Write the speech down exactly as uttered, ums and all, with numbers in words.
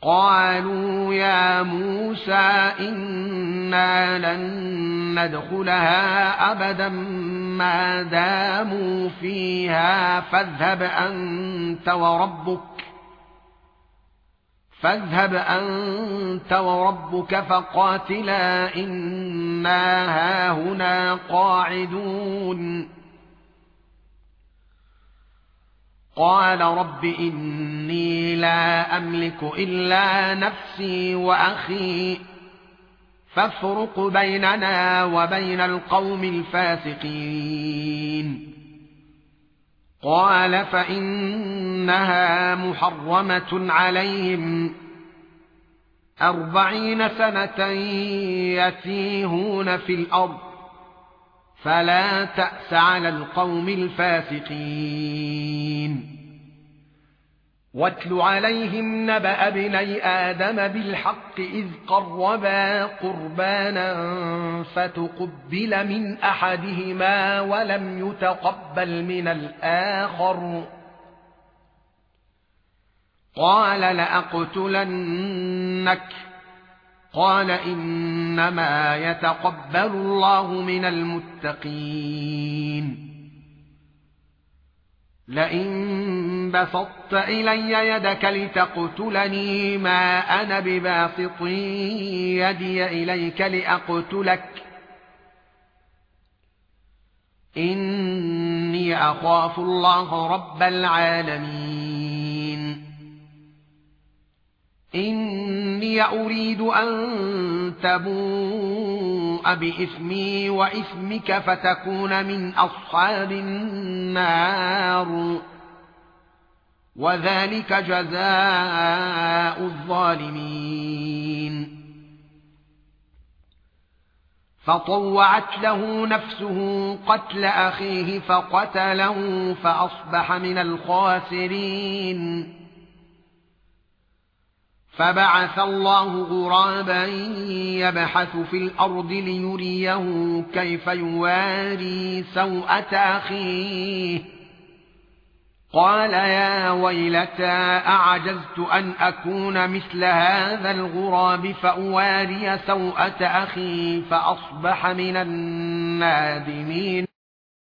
قالوا يا موسى إنا لن ندخلها أبدا ما داموا فيها فاذهب أنت وربك فاذهب أنت وربك فقاتلا إنا هاهنا قاعدون قال رب إني لا أملك إلا نفسي وأخي فافرق بيننا وبين القوم الفاسقين قال فإنها محرمة عليهم أربعين سنة يتيهون في الأرض فلا تأس على القوم الفاسقين واتل عليهم نبأ ابني آدم بالحق إذ قربا قربانا فتقبل من أحدهما ولم يتقبل من الآخر قال لأقتلنك قال إنما يتقبل الله من المتقين لئن بسطت إلي يدك لتقتلني ما أنا بباسط يدي إليك لأقتلك إني أخاف الله رب العالمين إني أريد أن تبوء بإثمي وإثمك فتكون من أصحاب النار وذلك جزاء الظالمين فطوعت له نفسه قتل أخيه فقتله فأصبح من الخاسرين فبعث الله غرابا يبحث في الأرض ليريه كيف يواري سوءة أخيه قال يا ويلتى أعجزت أن أكون مثل هذا الغراب فأواري سوءة أخي فأصبح من النادمين